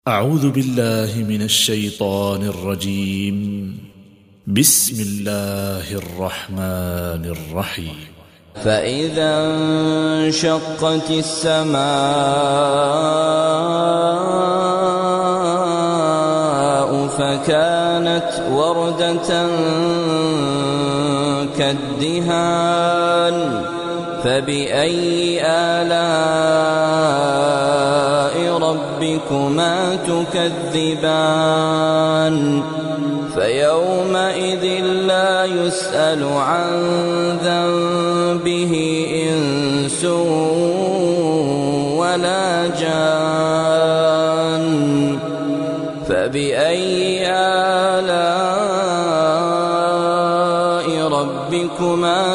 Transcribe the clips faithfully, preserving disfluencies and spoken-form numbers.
أعوذ بالله من الشيطان الرجيم. بسم الله الرحمن الرحيم. فإذا انشقت السماء فكانت وردة كالدهان فبأي آلاء ربكما تكذبان فيومئذ لا يسأل عن ذنبه إنس ولا جان فبأي آلاء ربكما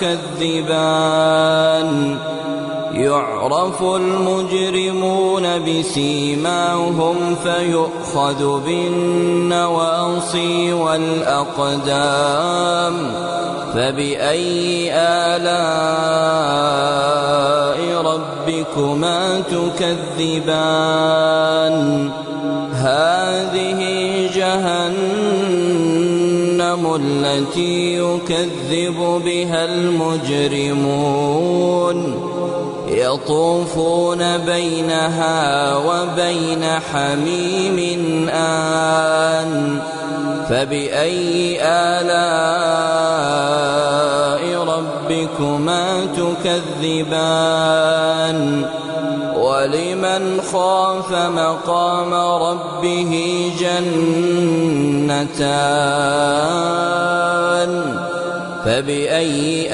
تكذبان يعرف المجرمون بسيماهم فيؤخذ بالنواصي والأقدام فبأي آلاء ربكما تكذبان هذه جهنم التي يكذب بها المجرمون يطوفون بينها وبين حميم آن فبأي آلاء ربكما تكذبان ولمن خاف مقام ربه جنتان فبأي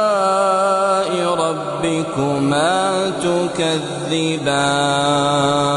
آلاء ربكما تكذبان.